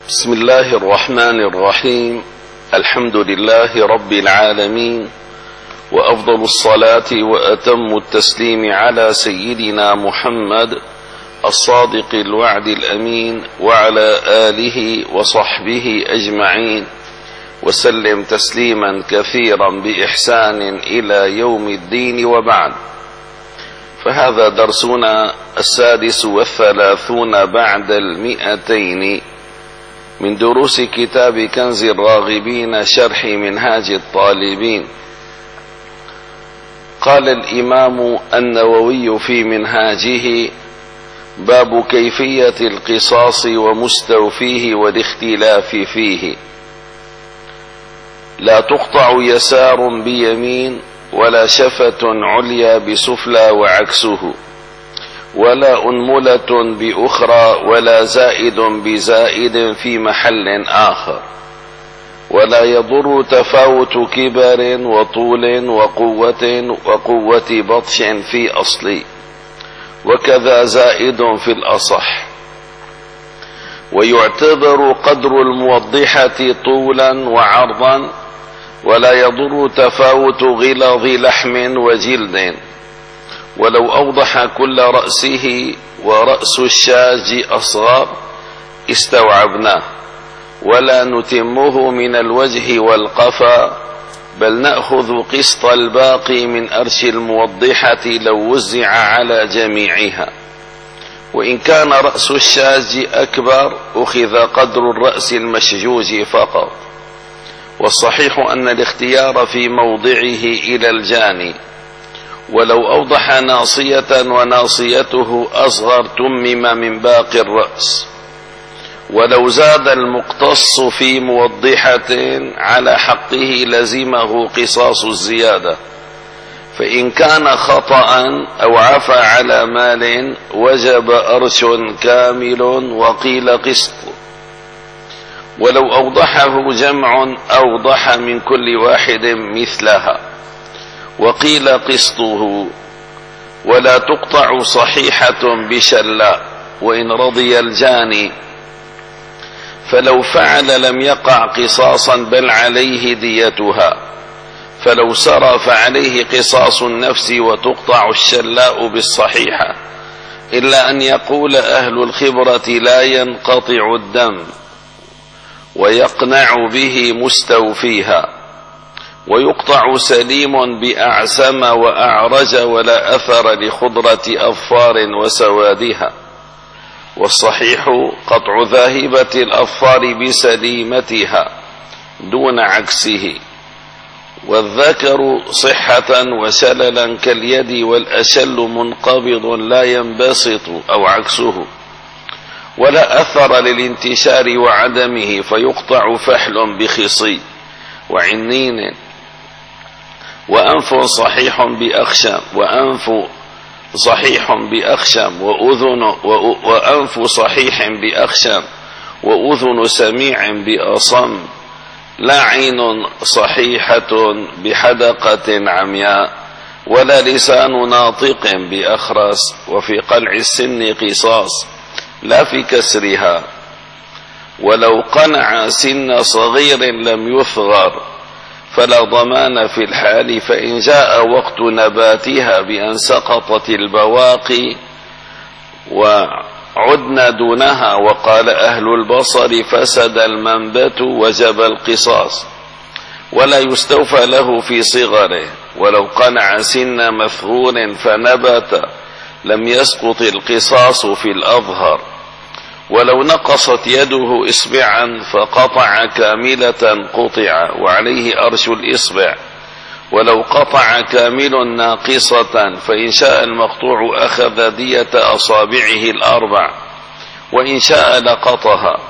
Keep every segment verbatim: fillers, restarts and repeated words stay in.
بسم الله الرحمن الرحيم. الحمد لله رب العالمين، وأفضل الصلاة وأتم التسليم على سيدنا محمد الصادق الوعد الأمين، وعلى آله وصحبه أجمعين، وسلم تسليما كثيرا بإحسان إلى يوم الدين، وبعد. فهذا درسنا السادس والثلاثون بعد المئتين من دروس كتاب كنز الراغبين شرح منهاج الطالبين. قال الإمام النووي في منهاجه: باب كيفية القصاص ومستوفيه والاختلاف فيه. لا تقطع يسار بيمين، ولا شفة عليا بسفلى وعكسه، ولا أنملة بأخرى، ولا زائد بزائد في محل آخر، ولا يضر تفاوت كبر وطول وقوة وقوة بطش في أصل، وكذا زائد في الأصح. ويعتبر قدر الموضحة طولا وعرضا، ولا يضر تفاوت غلظ لحم وجلد، ولو أوضح كل رأسه ورأس الشاج أصغر استوعبناه، ولا نتمه من الوجه والقفا، بل نأخذ قسط الباقي من أرش الموضحة لو وزع على جميعها. وإن كان رأس الشاج أكبر أخذ قدر الرأس المشجوج فقط. والصحيح أن الاختيار في موضعه إلى الجاني، ولو أوضح ناصية وناصيته أصغر تمم من باقي الرأس، ولو زاد المقتص في موضحة على حقه لزمه قصاص الزيادة. فإن كان خطأ أو عفى على مال وجب أرش كامل وقيل قسط. ولو أوضحه جمع أوضح من كل واحد مثلها، وقيل قسطه. ولا تقطع صحيحة بشلاء وإن رضي الجاني، فلو فعل لم يقع قصاصا بل عليه ديتها. فلو سرى فعليه قصاص النفس وتقطع الشلاء بالصحيحة، إلا أن يقول أهل الخبرة لا ينقطع الدم، ويقنع به مستوفيها. ويقطع سليم بأعسم وأعرج، ولا أثر لخضرة أظفار وسوادها. والصحيح قطع ذاهبة الأظفار بسليمتها دون عكسه. والذكر صحة وشللا كاليد، والأشل منقبض لا ينبسط أو عكسه. ولا أثر للانتشار وعدمه، فيقطع فحل بخصي وعنين، وأنف صحيح بأخشم وأنف صحيح بأخشم وأذن وأنف صحيح بأخشم وأذن سميع بأصم، لا عين صحيحة بحدقة عمياء، ولا لسان ناطق بأخرس. وفي قلع السن قصاص لا في كسرها. ولو قنع سن صغير لم يثغر، فلا ضمان في الحال، فإن جاء وقت نباتها بأن سقطت البواقي وعدنا دونها، وقال أهل البصر فسد المنبت وجب القصاص، ولا يستوفى له في صغره. ولو قنع سن مثغور فنبت لم يسقط القصاص في الأظهر. ولو نقصت يده إصبعا فقطع كاملة قطع، وعليه أرش الإصبع. ولو قطع كامل ناقصة، فإن شاء المقطوع أخذ دية أصابعه الأربع، وإن شاء لقطها.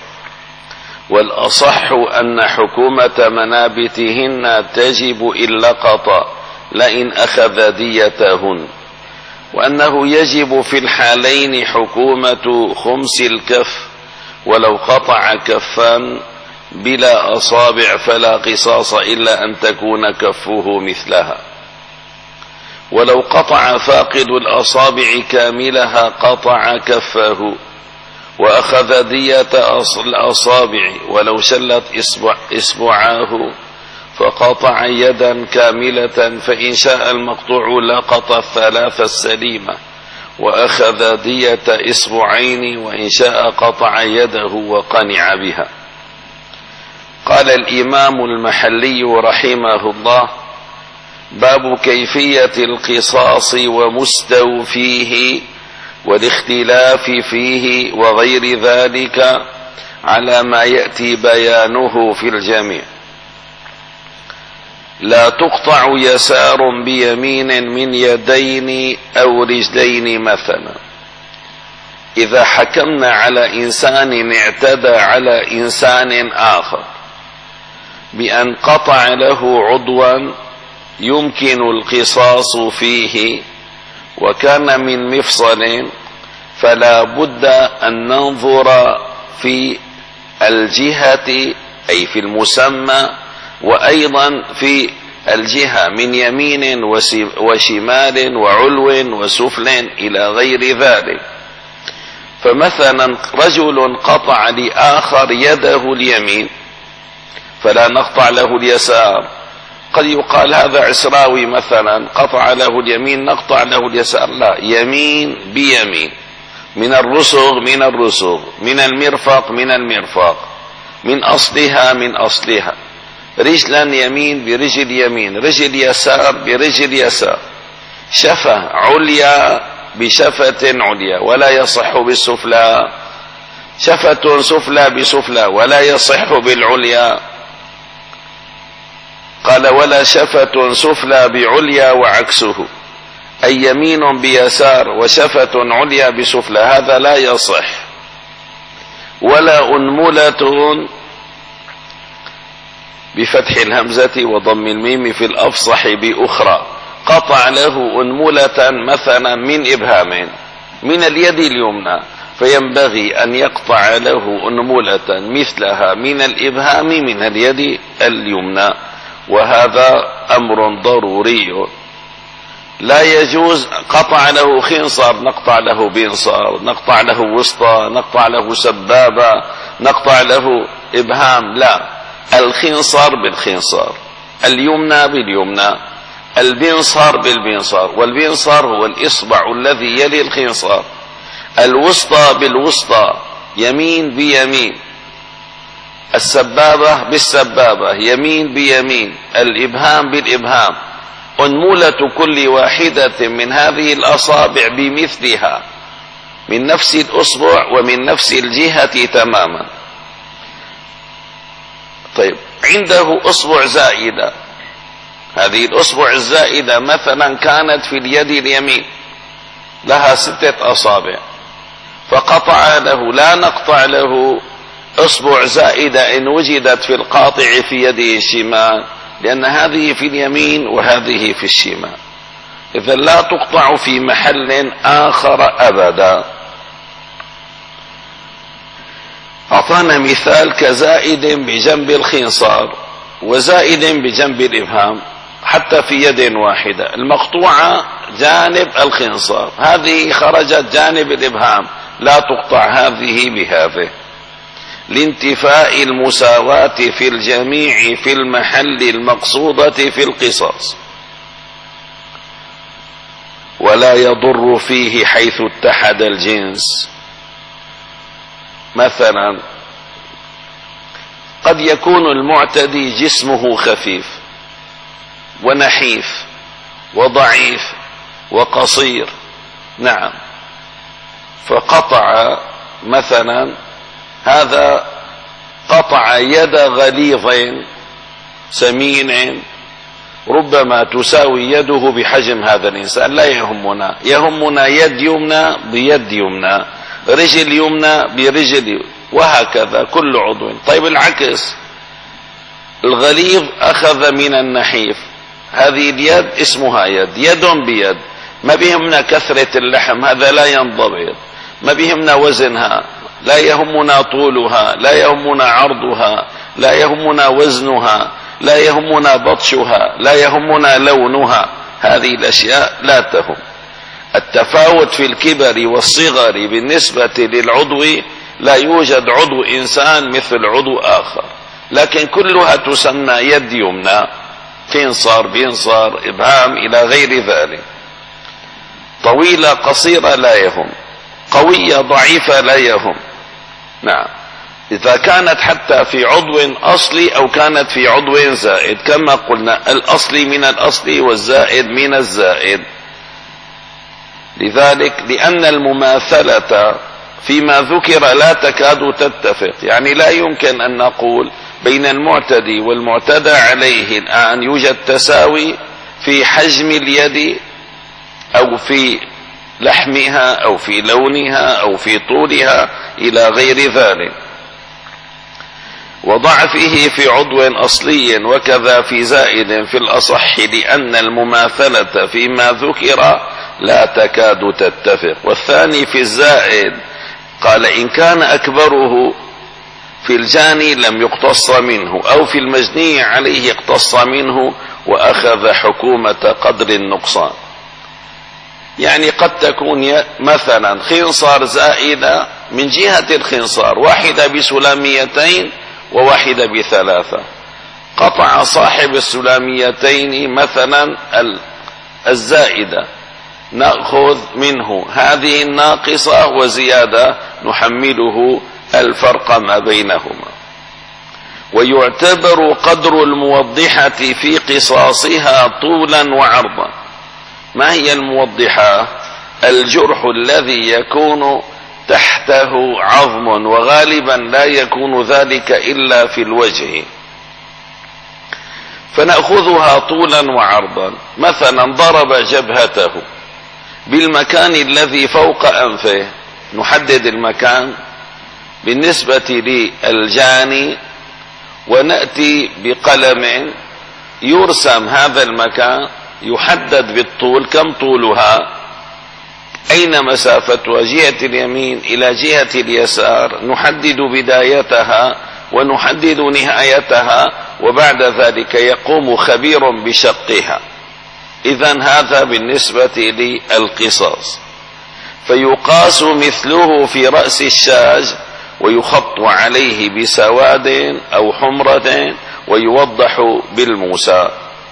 والأصح أن حكومة منابتهن تجب إن لقط، لئن أخذ ديتهن. وأنه يجب في الحالين حكومة خمس الكف. ولو قطع كفا بلا أصابع فلا قصاص إلا أن تكون كفه مثلها. ولو قطع فاقد الأصابع كاملها قطع كفه، وأخذ دية الأصابع ولو شلت إصبع إصبعاه فقطع يدا كاملة، فإن شاء المقطوع لقط الثلاث السليمة، وأخذ دية إصبعين وإن شاء قطع يده وقنع بها. قال الإمام المحلي رحمه الله: باب كيفية القصاص ومستوفيه والاختلاف فيه وغير ذلك على ما يأتي بيانه في الجميع. لا تقطع يسار بيمين من يدين أو رجلين مثلا. إذا حكمنا على إنسان اعتدى على إنسان آخر بأن قطع له عضوا يمكن القصاص فيه وكان من مفصل، فلا بد أن ننظر في الجهة أي في المسمى، وأيضا في الجهة من يمين وشمال وعلو وسفل إلى غير ذلك. فمثلا رجل قطع لآخر يده اليمين فلا نقطع له اليسار. قد يقال هذا عسراوي مثلا قطع له اليمين نقطع له اليسار، لا، يمين بيمين، من الرسغ من الرسغ، من المرفق من المرفق، من أصلها من أصلها، رجلا يمين برجل يمين، رجل يسار برجل يسار، شفة عليا بشفة عليا ولا يصح بالسفلى، شفة سفلى بسفلى ولا يصح بالعليا. قال: ولا شفة سفلى بعليا وعكسه، أي يمين بيسار وشفة عليا بسفلى، هذا لا يصح. ولا أنملة بفتح الهمزة وضم الميم في الأفصح بأخرى، قطع له أنملة مثلا من إبهام من اليد اليمنى، فينبغي أن يقطع له أنملة مثلها من الإبهام من اليد اليمنى، وهذا أمر ضروري. لا يجوز قطع له خنصر نقطع له بنصار، نقطع له وسطى، نقطع له سبابة، نقطع له إبهام، لا، الخنصر بالخنصر، اليمنى باليمنى، البنصر بالبنصر، والبنصر هو الإصبع الذي يلي الخنصر، الوسطى بالوسطى، يمين بيمين، السبابة بالسبابة، يمين بيمين، الإبهام بالإبهام، أنملة كل واحدة من هذه الأصابع بمثلها من نفس الأصبع ومن نفس الجهة تماما. طيب، عنده أصبع زائدة، هذه الأصبع الزائدة مثلا كانت في اليد اليمين لها ستة أصابع، فقطع له، لا نقطع له أصبع زائدة إن وجدت في القاطع في يده الشمال، لأن هذه في اليمين وهذه في الشمال، إذا لا تقطع في محل آخر أبدا. أعطانا مثال كزائد بجنب الخنصر وزائد بجنب الإبهام حتى في يد واحدة، المقطوعة جانب الخنصر، هذه خرجت جانب الإبهام، لا تقطع هذه بهذه، لانتفاء المساواة في الجميع في المحل المقصودة في القصاص، ولا يضر فيه حيث اتحد الجنس. مثلا قد يكون المعتدي جسمه خفيف ونحيف وضعيف وقصير، نعم، فقطع مثلا، هذا قطع يد غليظ سمين ربما تساوي يده بحجم هذا الإنسان، لا يهمنا، يهمنا يد يمنى بيد يمنى، رجل يمنى برجل، وهكذا كل عضو. طيب العكس، الغليظ أخذ من النحيف، هذه اليد اسمها يد، يد بيد، ما بيهمنا كثرة اللحم، هذا لا ينضبط، ما بيهمنا وزنها، لا يهمنا طولها، لا يهمنا عرضها، لا يهمنا وزنها، لا يهمنا بطشها، لا يهمنا لونها، هذه الأشياء لا تهم. التفاوت في الكبر والصغر بالنسبة للعضو لا يوجد عضو إنسان مثل عضو آخر، لكن كلها تسمى يد يمنى، خنصر، بنصر، إبهام إلى غير ذلك. طويلة قصيرة لا يهم، قوية ضعيفة لا يهم. نعم، إذا كانت حتى في عضو أصلي أو كانت في عضو زائد، كما قلنا الأصلي من الأصلي والزائد من الزائد. لذلك لأن المماثلة فيما ذكر لا تكاد تتفق، يعني لا يمكن أن نقول بين المعتدي والمعتدى عليه الآن يوجد تساوي في حجم اليد أو في لحمها أو في لونها أو في طولها إلى غير ذلك، وضعفه في عضو أصلي وكذا في زائد في الأصح، لأن المماثلة فيما ذكر لا تكاد تتفق. والثاني في الزائد قال إن كان أكبره في الجاني لم يقتص منه، أو في المجني عليه اقتص منه وأخذ حكومة قدر النقصان. يعني قد تكون مثلا خنصار زائدة من جهة الخنصار، واحدة بسلاميتين وواحدة بثلاثة، قطع صاحب السلاميتين مثلا الزائدة، نأخذ منه هذه الناقصة وزيادة نحمله الفرق ما بينهما. ويعتبر قدر الموضحة في قصاصها طولا وعرضا. ما هي الموضحة؟ الجرح الذي يكون تحته عظم، وغالبا لا يكون ذلك إلا في الوجه، فنأخذها طولا وعرضا. مثلا ضرب جبهته بالمكان الذي فوق أنفه، نحدد المكان بالنسبة للجاني ونأتي بقلم يرسم هذا المكان، يحدد بالطول كم طولها، أين مسافتها، جهة اليمين إلى جهة اليسار، نحدد بدايتها ونحدد نهايتها، وبعد ذلك يقوم خبير بشقها. إذن هذا بالنسبة للقصاص. فيقاس مثله في رأس الشاج ويخط عليه بسواد أو حمرة ويوضح بالموسى.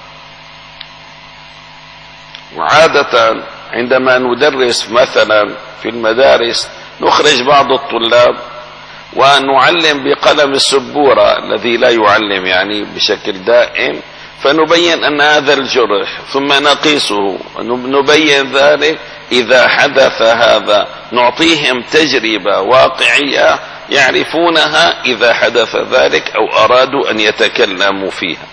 وعادة عندما ندرس مثلا في المدارس نخرج بعض الطلاب ونعلم بقلم السبورة الذي لا يعلم يعني بشكل دائم، فنبين أن هذا الجرح ثم نقيسه ونبين ذلك. إذا حدث هذا نعطيهم تجربة واقعية يعرفونها إذا حدث ذلك أو أرادوا أن يتكلموا فيها.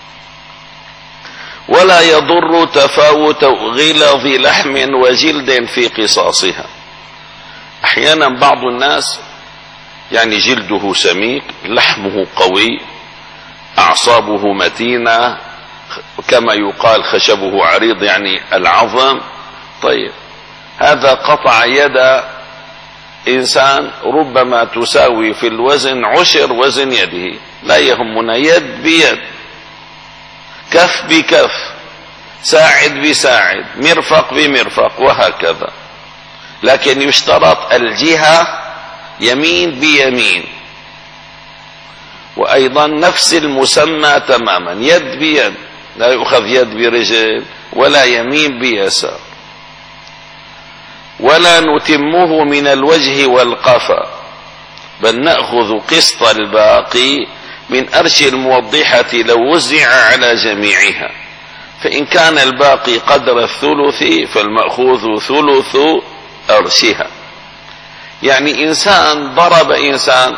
ولا يضر تفاوت غلظ لحم وجلد في قصاصها. أحيانا بعض الناس يعني جلده سميك، لحمه قوي، أعصابه متينة، كما يقال خشبه عريض يعني العظم. طيب هذا قطع يد إنسان ربما تساوي في الوزن عشر وزن يده، لا يهمنا، يد بيد، كف بكف، ساعد بساعد، مرفق بمرفق، وهكذا. لكن يشترط الجهة يمين بيمين، وأيضا نفس المسمى تماما، يد بيد، لا يؤخذ يد برجل ولا يمين بيسار. ولا نتمه من الوجه والقفا، بل نأخذ قسط الباقي من أرش الموضحة لو وزع على جميعها، فإن كان الباقي قدر الثلث فالمأخوذ ثلث أرشها. يعني إنسان ضرب إنسان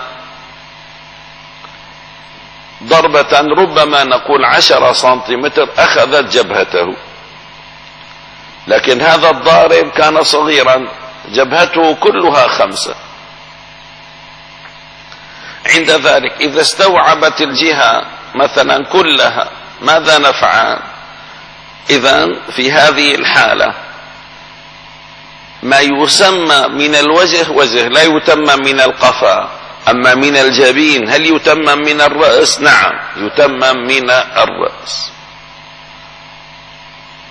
ضربة ربما نقول عشرة سنتيمتر أخذت جبهته، لكن هذا الضارب كان صغيرا جبهته كلها خمسة. عند ذلك إذا استوعبت الجهة مثلا كلها ماذا نفعل؟ إذن في هذه الحالة ما يسمى من الوجه وجه، لا يتمم من القفا. أما من الجبين هل يتمم من الرأس؟ نعم يتمم من الرأس.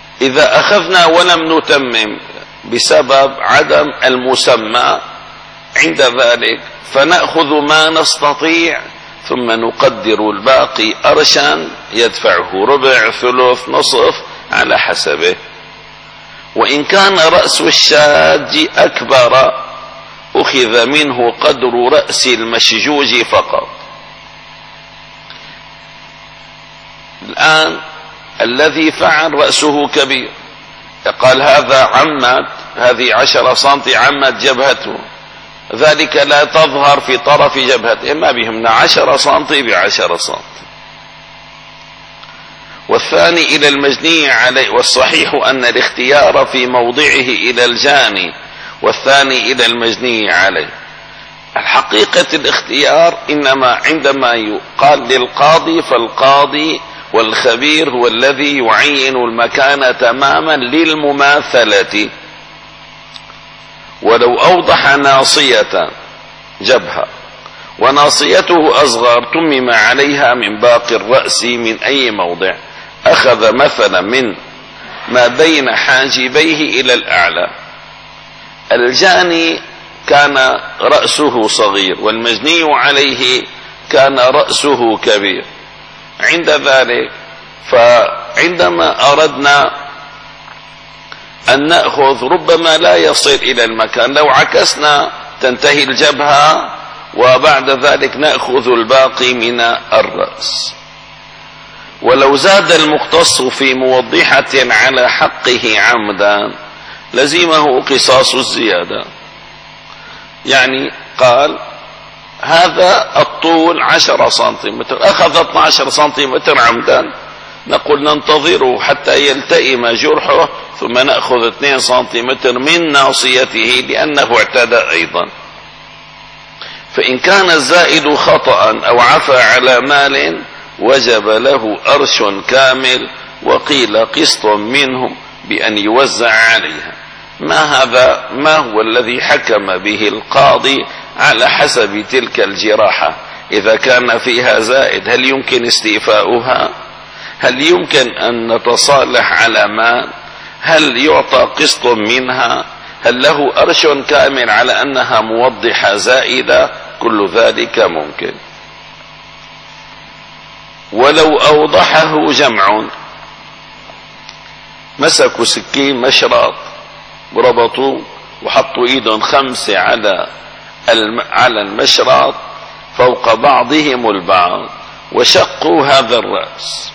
إذا أخذنا ولم نتمم بسبب عدم المسمى عند ذلك فنأخذ ما نستطيع ثم نقدر الباقي أرشا يدفعه ربع ثلث نصف على حسبه. وإن كان رأس الشاج أكبر أخذ منه قدر رأس المشجوج فقط. الآن الذي فعل رأسه كبير، قال هذا عمت، هذه عشرة سنتي عمت جبهته، ذلك لا تظهر في طرف جبهته، ما بهمنا عشرة سنتي بعشرة سنتي. والثاني إلى المجني عليه، والصحيح أن الاختيار في موضعه إلى الجاني والثاني إلى المجني عليه. الحقيقة الاختيار إنما عندما يقال للقاضي، فالقاضي والخبير هو الذي يعين المكان تماما للمماثلة. ولو أوضح ناصية جبهة وناصيته أصغر تمم عليها من باقي الرأس من أي موضع، أخذ مثلا من ما بين حاجبيه إلى الأعلى. الجاني كان رأسه صغير والمجني عليه كان رأسه كبير. عند ذلك فعندما أردنا أن نأخذ ربما لا يصل إلى المكان، لو عكسنا تنتهي الجبهة وبعد ذلك نأخذ الباقي من الرأس. ولو زاد المقتص في موضحة على حقه عمدا لزمه قصاص الزيادة. يعني قال هذا الطول عشرة سنتيمتر، أخذ اثني عشر سنتيمتر عمدا، نقول ننتظره حتى يلتئم جرحه ثم نأخذ اثنين سنتيمتر من ناصيته لأنه اعتدى أيضا. فإن كان الزائد خطأ أو عفى على مال وجب له أرش كامل، وقيل قسط منه بأن يوزع عليها. ما هذا ما هو الذي حكم به القاضي على حسب تلك الجراحة؟ إذا كان فيها زائد هل يمكن استيفاؤها؟ هل يمكن أن نتصالح على مال؟ هل يعطى قسط منها؟ هل له أرش كامل على أنها موضحة زائدة؟ كل ذلك ممكن. ولو أوضحه جمع، مسكوا سكين مشرط وربطوا وحطوا ايدهم خمسة على على المشرط فوق بعضهم البعض وشقوا هذا الرأس،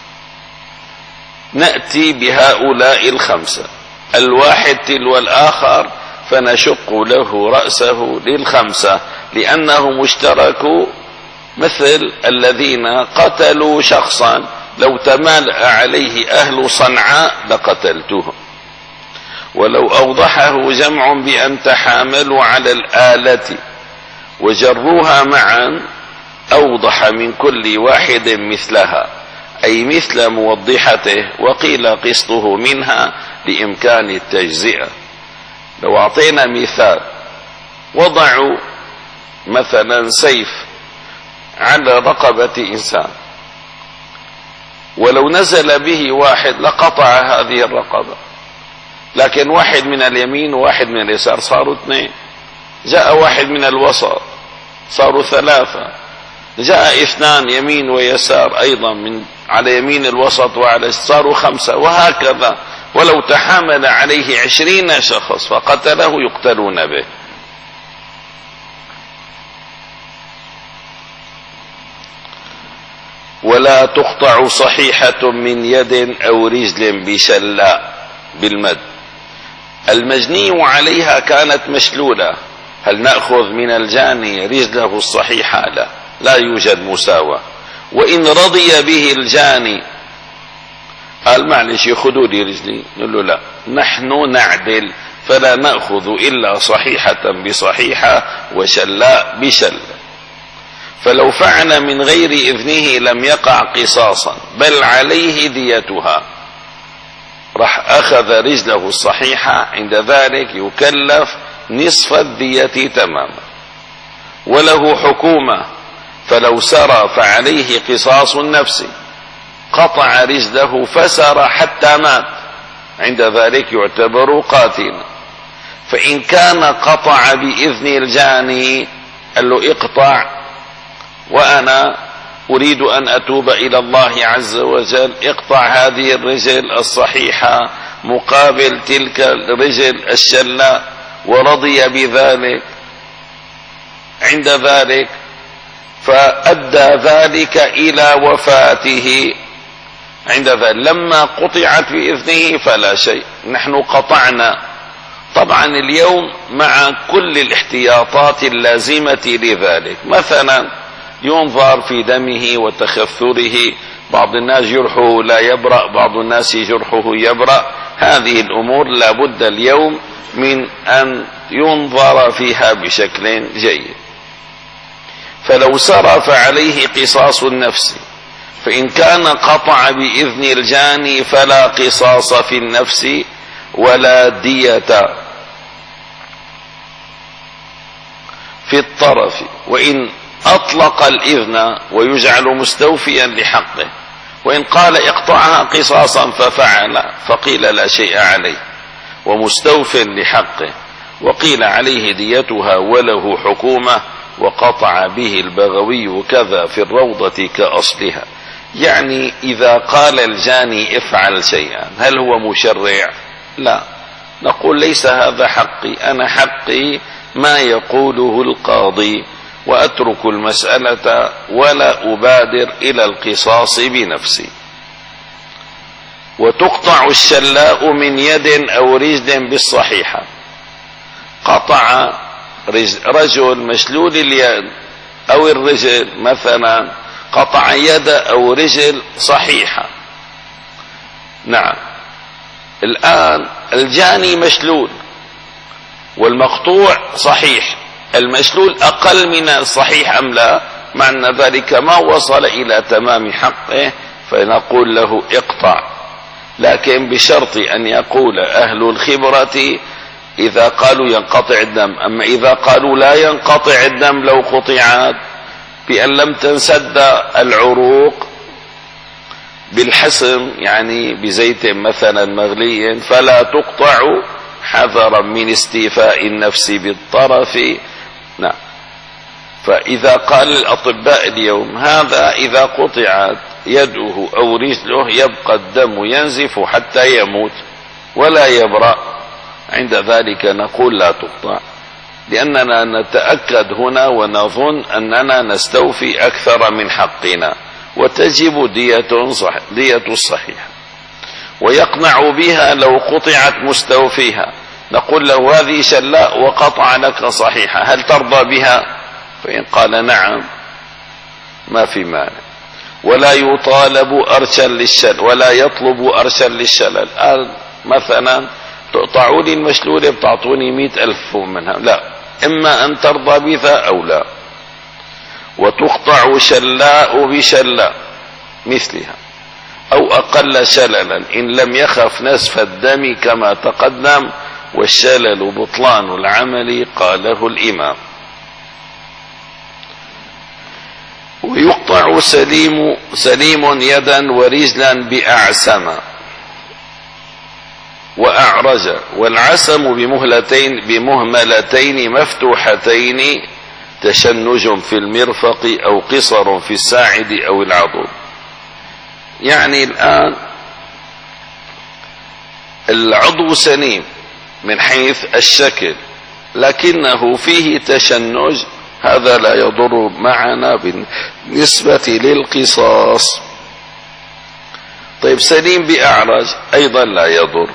نأتي بهؤلاء الخمسة الواحد تلو الآخر فنشق له رأسه للخمسة، لأنهم اشتركوا مثل الذين قتلوا شخصا لو تمالأ عليه أهل صنعاء لقتلتهم. ولو أوضحه جمع بأن تحاملوا على الآلة وجروها معا أوضح من كل واحد مثلها، أي مثل موضحته، وقيل قسطه منها بإمكان التجزئة. لو أعطينا مثال، وضعوا مثلا سيف على رقبة إنسان، ولو نزل به واحد لقطع هذه الرقبة، لكن واحد من اليمين وواحد من اليسار صاروا اثنين، جاء واحد من الوسط صاروا ثلاثة، جاء اثنان يمين ويسار أيضا من على يمين الوسط وعلى صاروا خمسة، وهكذا. ولو تحامل عليه عشرين شخص فقتله يقتلون به. ولا تقطع صحيحة من يد أو رجل بشلاء بالمد. المجني عليها كانت مشلولة، هل نأخذ من الجاني رجله الصحيحة؟ لا، لا يوجد مساواة. وإن رضي به الجاني قال معلش خذوا لي رجلي، نقول له لا، نحن نعدل فلا نأخذ إلا صحيحة بصحيحة وشلاء بشلاء. فلو فعل من غير إذنه لم يقع قصاصا بل عليه ديتها، راح أخذ رجله الصحيحة، عند ذلك يكلف نصف الدية تماما. وله حكومة، فلو سرى فعليه قصاص النفس، قطع رجله فسر حتى مات، عند ذلك يعتبر قاتلا. فإن كان قطع بإذن الجاني قال له اقطع وأنا أريد أن أتوب إلى الله عز وجل، اقطع هذه الرجل الصحيحة مقابل تلك الرجل الشلة، ورضي بذلك. عند ذلك فأدى ذلك إلى وفاته. عند ذلك لما قطعت بإذنه فلا شيء، نحن قطعنا. طبعا اليوم مع كل الاحتياطات اللازمة لذلك، مثلا ينظر في دمه وتخثره، بعض الناس جرحه لا يبرأ، بعض الناس جرحه يبرأ. هذه الأمور لا بد اليوم من أن ينظر فيها بشكل جيد. فلو سرى فعليه قصاص النفس، فإن كان قطع بإذن الجاني فلا قصاص في النفس ولا دية في الطرف، وإن أطلق الإذن ويجعل مستوفيا لحقه، وإن قال اقطعها قصاصا ففعل فقيل لا شيء عليه ومستوف لحقه، وقيل عليه ديتها وله حكومة، وقطع به البغوي كذا في الروضة كأصلها. يعني إذا قال الجاني افعل شيئا هل هو مشرع؟ لا، نقول ليس هذا حقي، أنا حقي ما يقوله القاضي، وأترك المسألة ولا أبادر إلى القصاص بنفسي. وتقطع الشلاء من يد أو رجل بالصحيحة. قطع رجل مشلول اليد أو الرجل، مثلا قطع يد أو رجل صحيحة. نعم، الآن الجاني مشلول والمقطوع صحيح، المشلول أقل من الصحيح أم لا؟ معنى ذلك ما وصل إلى تمام حقه، فنقول له اقطع، لكن بشرط أن يقول أهل الخبرة إذا قالوا ينقطع الدم. أما إذا قالوا لا ينقطع الدم لو قطعت بأن لم تنسد العروق بالحسم، يعني بزيت مثلا مغلي، فلا تقطع حذرا من استيفاء النفس بالطرف. نعم. فإذا قال الأطباء اليوم هذا إذا قطعت يده أو رجله يبقى الدم ينزف حتى يموت ولا يبرأ، عند ذلك نقول لا تقطع، لأننا نتأكد هنا ونظن أننا نستوفي أكثر من حقنا، وتجب دية صح دية الصحيح. ويقنع بها لو قطعت مستوفيها، نقول له هذه شلاء وقطع لك صحيحة، هل ترضى بها؟ فإن قال نعم ما في مانع. ولا يطالب أرشا للشلل، ولا يطلب أرشا للشلل. الآن مثلا تقطعوا لي المشلولة بتعطوني مئة ألف منها، لا، إما أن ترضى بها أو لا. وتقطع شلاء بشلاء مثلها أو أقل شللا إن لم يخف نزف الدم كما تقدم، والشلل بطلان العمل قاله الإمام. ويقطع سليم سليم يدا ورجلا بأعسم وأعرج، والعسم بمهلتين بمهملتين مفتوحتين، تشنج في المرفق أو قصر في الساعد أو العضد. يعني الآن العضو سليم من حيث الشكل لكنه فيه تشنج، هذا لا يضر معنا بالنسبة للقصاص. طيب سليم بأعرج أيضا لا يضر،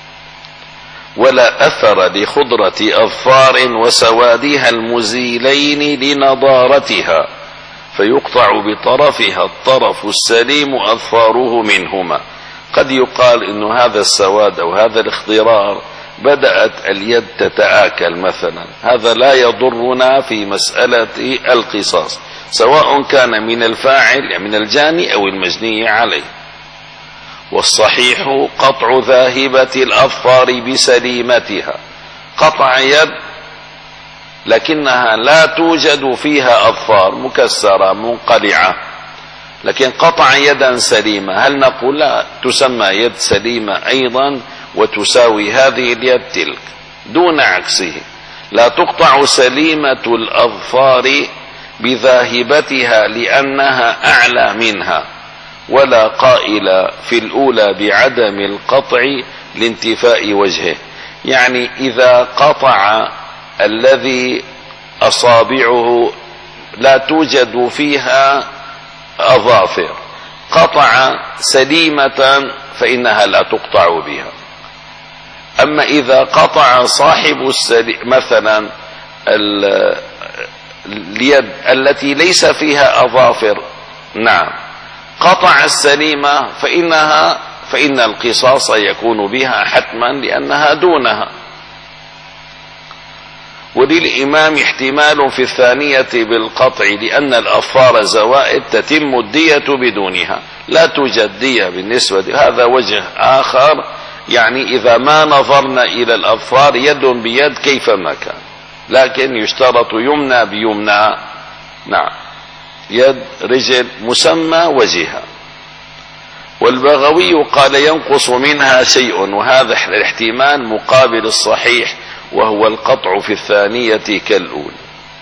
ولا أثر لخضرة أظفار وسوادها المزيلين لنضارتها، فيقطع بطرفها الطرف السليم أظفاره منهما. قد يقال إن هذا السواد أو هذا الاخضرار بدأت اليد تتآكل مثلا، هذا لا يضرنا في مسألة القصاص، سواء كان من الفاعل من الجاني أو المجني عليه. والصحيح قطع ذاهبة الأظفار بسليمتها. قطع يد لكنها لا توجد فيها أظفار مكسرة منقلعة، لكن قطع يدا سليمة، هل نقول لا تسمى يد سليمة أيضا وتساوي هذه اليد تلك؟ دون عكسه. لا تقطع سليمة الأظفار بذاهبتها لأنها أعلى منها، ولا قائل في الأولى بعدم القطع لانتفاء وجهه. يعني إذا قطع الذي أصابعه لا توجد فيها أظافر، قطع سليمة فإنها لا تقطع بها. أما إذا قطع صاحب السليم مثلا اليد التي ليس فيها أظافر، نعم، قطع السليمة فإنها فإن القصاص يكون بها حتما لأنها دونها. وللإمام احتمال في الثانية بالقطع لأن الأظفار زوائد تتم الدية بدونها، لا توجد دية بالنسبة. هذا وجه آخر، يعني إذا ما نظرنا إلى الأظفار يد بيد كيفما كان، لكن يشترط يمنى بيمنى، نعم، يد رجل مسمى وجهها. والبغوي قال ينقص منها شيء، وهذا الاحتمال مقابل الصحيح وهو القطع في الثانية كالأولى.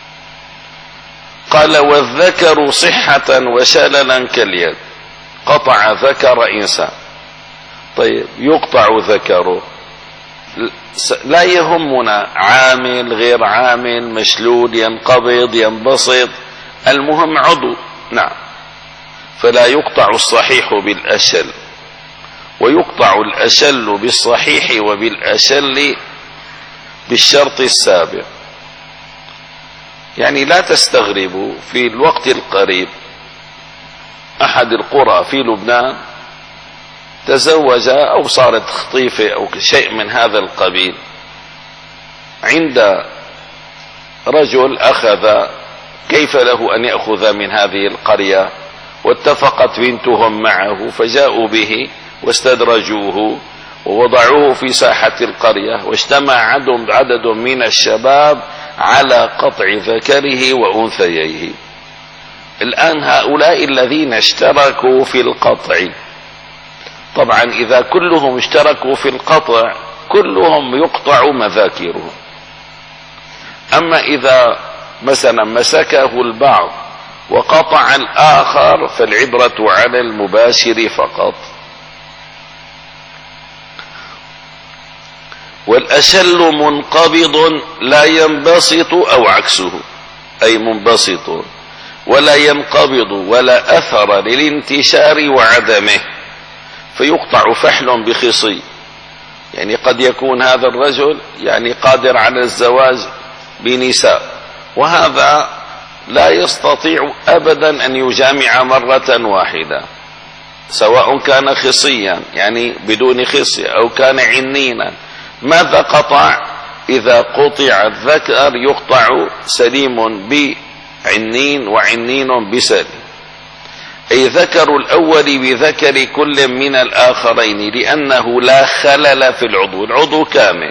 قال والذكر صحة وشللا كاليد، قطع ذكر إنسان، طيب يقطع ذكره، لا يهمنا عامل غير عامل، مشلول ينقبض ينبسط، المهم عضو، نعم، فلا يقطع الصحيح بالأشل، ويقطع الأشل بالصحيح وبالأشل بالشرط السابق. يعني لا تستغربوا، في الوقت القريب أحد القرى في لبنان تزوج أو صارت خطيفة أو شيء من هذا القبيل عند رجل أخذ، كيف له أن يأخذ من هذه القرية؟ واتفقت بنتهم معه فجاءوا به واستدرجوه ووضعوه في ساحة القرية، واجتمع عدد من الشباب على قطع ذكره وأنثييه. الآن هؤلاء الذين اشتركوا في القطع، طبعا إذا كلهم اشتركوا في القطع كلهم يقطع مذاكرهم. أما إذا مثلا مسكه البعض وقطع الآخر فالعبرة على المباشر فقط. والأشل منقبض لا ينبسط أو عكسه، أي منبسط ولا ينقبض ولا أثر للانتشار وعدمه، فيقطع فحل بخصي. يعني قد يكون هذا الرجل يعني قادر على الزواج بنساء، وهذا لا يستطيع أبدا أن يجامع مرة واحدة، سواء كان خصيا يعني بدون خصية أو كان عنينا. ماذا قطع؟ إذا قطع الذكر يقطع سليم بعنين وعنين بسليم، أي ذكر الأول بذكر كل من الآخرين، لأنه لا خلل في العضو، العضو كامل.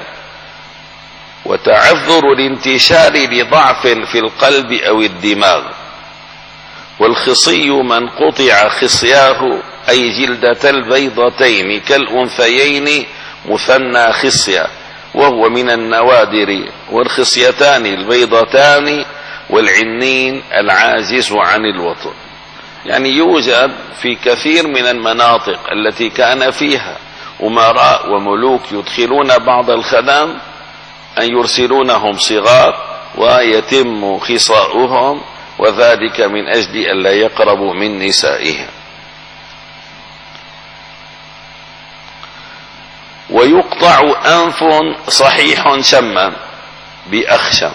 وتعذر الانتشار لضعف في القلب أو الدماغ. والخصي من قطع خصياه، أي جلدة البيضتين كالأنثيين مثنى خصية، وهو من النوادر. والخصيتان البيضتان، والعنين العاجز عن الوطن. يعني يوجد في كثير من المناطق التي كان فيها أمراء وملوك يدخلون بعض الخدم أن يرسلونهم صغار ويتم خصاؤهم، وذلك من أجل أن لا يقربوا من نسائهم. ويقطع أنف صحيح شما بأخشم،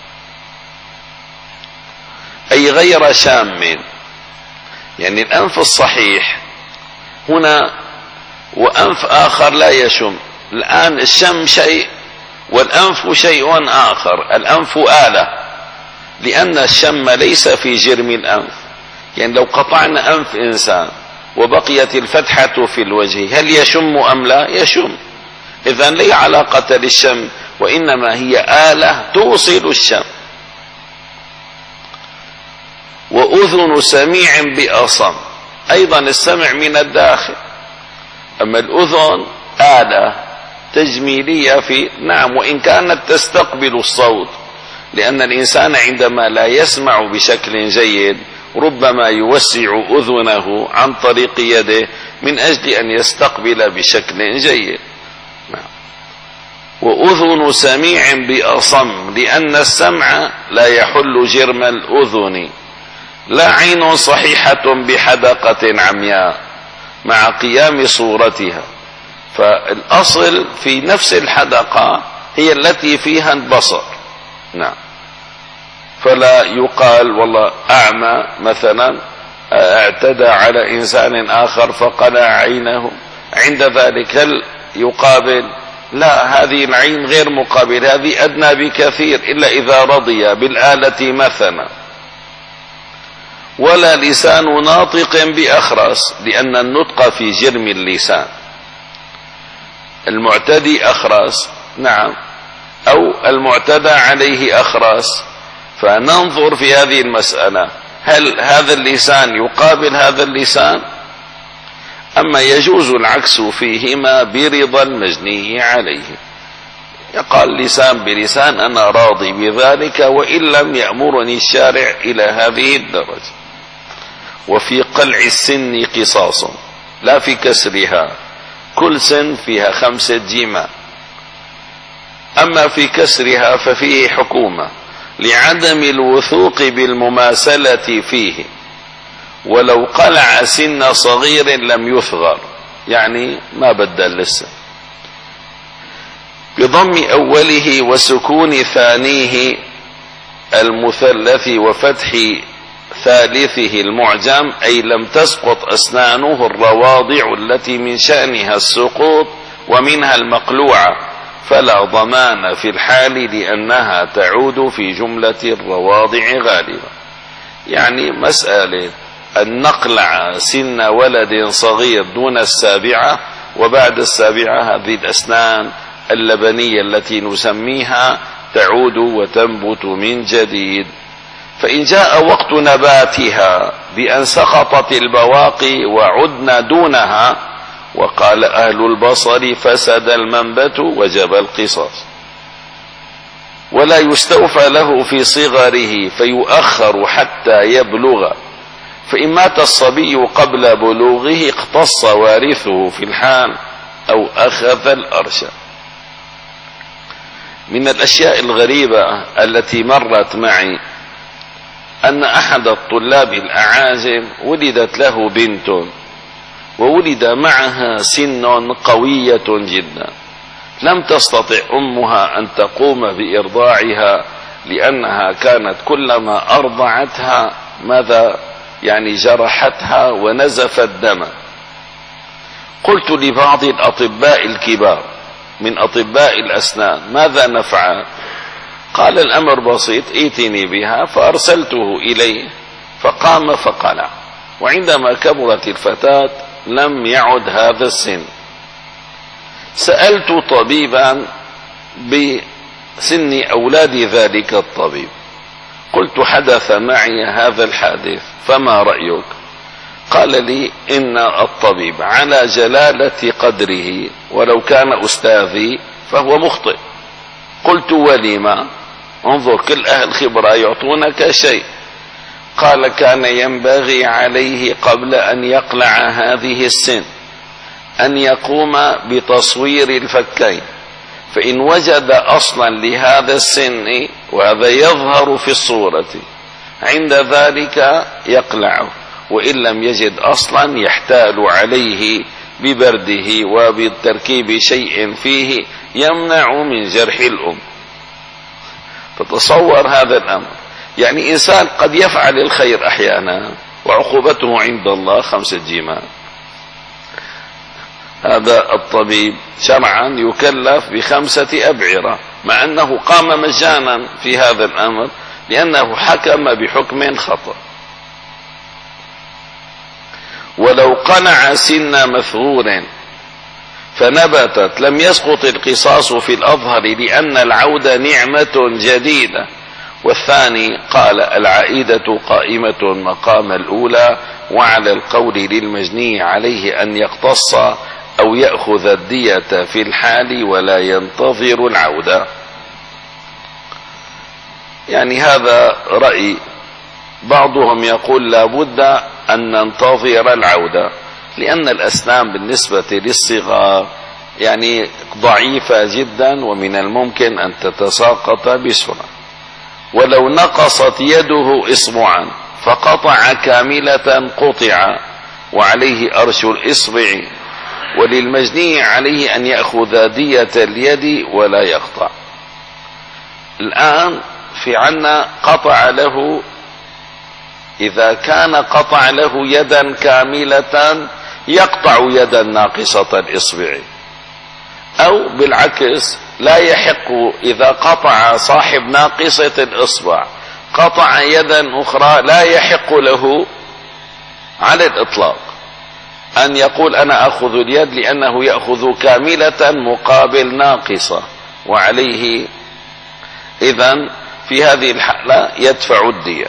أي غير شام. يعني الأنف الصحيح هنا وأنف آخر لا يشم. الآن الشم شيء والأنف شيء آخر. الأنف آلة، لأن الشم ليس في جرم الأنف. يعني لو قطعنا أنف إنسان وبقيت الفتحة في الوجه هل يشم أم لا؟ يشم. إذن لا علاقة للشم، وإنما هي آلة توصل الشم. وأذن سميع بأصم، أيضا السمع من الداخل، أما الأذن آلة تجميلية في نعم، وإن كانت تستقبل الصوت، لأن الإنسان عندما لا يسمع بشكل جيد ربما يوسع أذنه عن طريق يده من أجل أن يستقبل بشكل جيد. وأذن سميع بأصم، لأن السمع لا يحل جرم الأذن. لا عين صحيحة بحدقة عمياء مع قيام صورتها، فالأصل في نفس الحدقة هي التي فيها البصر. نعم، فلا يقال والله أعمى مثلا اعتدى على إنسان آخر فقلع عينه، عند ذلك هل يقابل؟ لا، هذه العين غير مقابل، هذه أدنى بكثير، إلا إذا رضي بالآلة مثلا. ولا لسان ناطق بأخرس، لأن النطق في جرم اللسان. المعتدي أخرس، نعم، أو المعتدى عليه أخرس، فننظر في هذه المسألة، هل هذا اللسان يقابل هذا اللسان؟ أما يجوز العكس فيهما برضا المجني عليه. يقال لسان بلسان أنا راضي بذلك وإن لم يأمرني الشارع إلى هذه الدرجة. وفي قلع السن قصاص، لا في كسرها، كل سن فيها خمسة جماع، أما في كسرها ففيه حكومة لعدم الوثوق بالمماثلة فيه، ولو قلع سن صغير لم يثغر، يعني ما بدل لسه. بضم أوله وسكون ثانيه المثلث وفتح ثالثه المعجم، أي لم تسقط أسنانه الرواضع التي من شأنها السقوط ومنها المقلوعة، فلا ضمان في الحال لأنها تعود في جملة الرواضع غالبا. يعني مسألة أن نقلع سن ولد صغير دون السابعة، وبعد السابعة هذه الأسنان اللبنية التي نسميها تعود وتنبت من جديد. فإن جاء وقت نباتها بأن سقطت البواقي وعدنا دونها، وقال أهل البصر فسد المنبت وجب القصاص. ولا يستوفى له في صغره فيؤخر حتى يبلغ، فإن مات الصبي قبل بلوغه اقتص وارثه في الحال أو أخذ الأرش. من الأشياء الغريبة التي مرت معي أن أحد الطلاب الأعاجم ولدت له بنت، وولد معها سن قوية جدا، لم تستطع أمها أن تقوم بإرضاعها، لأنها كانت كلما أرضعتها ماذا يعني جرحتها ونزف الدم. قلت لبعض الأطباء الكبار من أطباء الأسنان ماذا نفعل؟ قال الأمر بسيط، ائتني بها، فأرسلته إليه فقام فقلع، وعندما كبرت الفتاة لم يعد هذا السن. سألت طبيبا بسن أولاد ذلك الطبيب، قلت حدث معي هذا الحادث فما رأيك؟ قال لي إن الطبيب على جلالة قدره ولو كان أستاذي فهو مخطئ. قلت ولما؟ انظر كل أهل خبرة يعطونك شيء. قال كان ينبغي عليه قبل أن يقلع هذه السن أن يقوم بتصوير الفكين، فإن وجد أصلا لهذا السن وهذا يظهر في الصورة عند ذلك يقلعه، وإن لم يجد أصلا يحتال عليه ببرده وبتركيب شيء فيه يمنع من جرح الأم. فتصور هذا الأمر، يعني إنسان قد يفعل الخير أحيانا وعقوبته عند الله خمسة جيمان. هذا الطبيب شرعا يكلف بخمسة أبعرة، مع أنه قام مجانا في هذا الأمر لأنه حكم بحكم خطأ. ولو قنع سن مثغور فنبتت لم يسقط القصاص في الأظهر، لأن العودة نعمة جديدة. والثاني قال العائدة قائمة مقام الأولى، وعلى القول للمجني عليه أن يقتص أو يأخذ الدية في الحال ولا ينتظر العودة. يعني هذا رأي. بعضهم يقول لا بد أن ننتظر العودة، لأن الأسنان بالنسبة للصغار يعني ضعيفة جدا ومن الممكن أن تتساقط بسرعة. ولو نقصت يده إصبعا فقطع كاملة قطع وعليه أرش الإصبع، وللمجني عليه أن يأخذ دية اليد ولا يقطع. الآن في عنا قطع له، إذا كان قطع له يدا كاملة يقطع يدا ناقصة الإصبع، أو بالعكس لا يحق إذا قطع صاحب ناقصة الإصبع قطع يدا أخرى لا يحق له على الإطلاق أن يقول أنا أخذ اليد، لأنه يأخذ كاملة مقابل ناقصة، وعليه إذن في هذه الحالة يدفع الدية.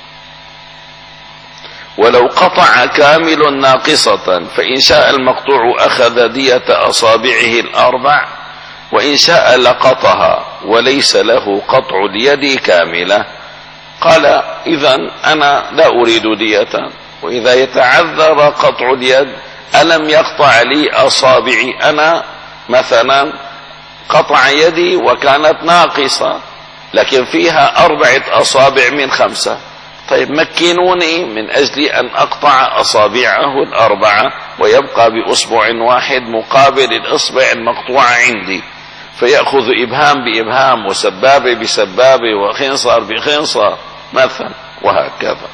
ولو قطع كامل ناقصة فإن شاء المقطوع أخذ دية أصابعه الأربع، وإن شاء لقطها وليس له قطع اليد كاملة. قال إذن أنا لا أريد دية، وإذا يتعذر قطع اليد ألم يقطع لي أصابعي؟ أنا مثلا قطع يدي وكانت ناقصة لكن فيها أربعة أصابع من خمسة، طيب مكنوني من أجل أن أقطع أصابعه الأربعة ويبقى بأصبع واحد مقابل الأصبع المقطوعة عندي، فيأخذ إبهام بإبهام وسبابة بسبابة وخنصر بخنصر مثلا، وهكذا.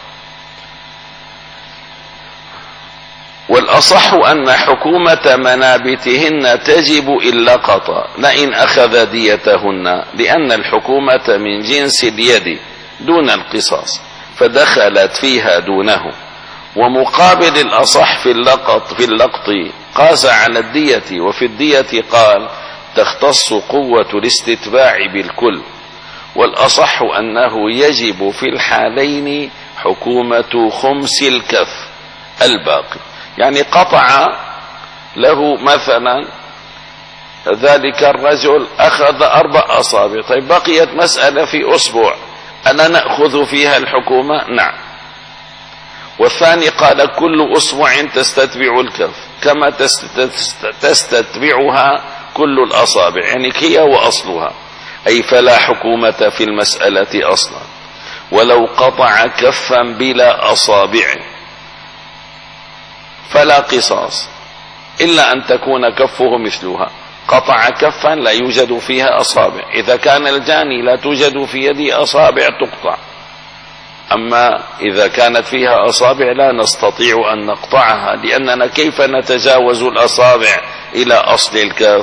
والأصح أن حكومة منابتهن تجب إن لقط لئن أخذ ديتهن، لأن الحكومة من جنس اليد دون القصاص فدخلت فيها دونه. ومقابل الأصح في اللقط في اللقط قاس على الدية، وفي الدية قال تختص قوة الاستتباع بالكل. والأصح أنه يجب في الحالين حكومة خمس الكف الباقي. يعني قطع له مثلا ذلك الرجل أخذ أربع أصابع، طيب بقيت مسألة في أسبوع، ألا نأخذ فيها الحكومة؟ نعم. والثاني قال كل أسبوع تستتبع الكف كما تستتبعها كل الأصابع، يعني هي وأصلها، أي فلا حكومة في المسألة أصلا. ولو قطع كفا بلا أصابع فلا قصاص إلا أن تكون كفه مثلها. قطع كفا لا يوجد فيها أصابع، إذا كان الجاني لا توجد في يده أصابع تقطع، أما إذا كانت فيها أصابع لا نستطيع أن نقطعها، لأننا كيف نتجاوز الأصابع إلى أصل الكف.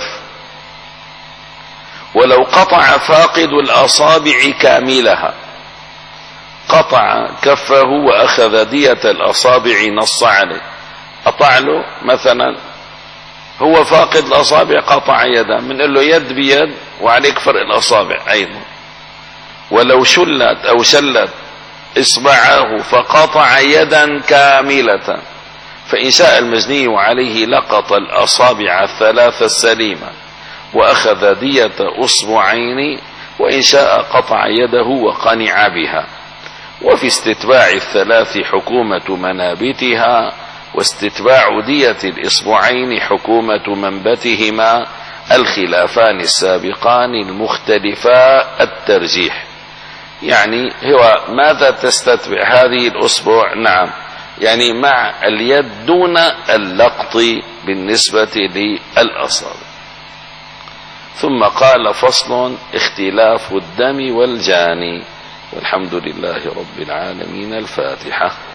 ولو قطع فاقد الأصابع كاملها، قطع كفه وأخذ دية الأصابع نص عليه، قطع له مثلا هو فاقد الأصابع قطع يده، من قال له يد بيد وعليك فرق الأصابع أيضا. ولو شلت أو شلت إصبعاه فقطع يدا كاملة فإن شاء المجني عليه لقط الأصابع الثلاثة السليمة وأخذ دية أصبعين، وإن شاء قطع يده وقنع بها. وفي استتباع الثلاث حكومة منابتها، واستتباع دية الإصبعين حكومة منبتهما، الخلافان السابقان المختلفا الترجيح. يعني هو ماذا تستتبع هذه الأصبع؟ نعم، يعني مع اليد دون اللقط بالنسبة للأصابع. ثم قال فصل اختلاف الدم والجاني. والحمد لله رب العالمين. الفاتحة.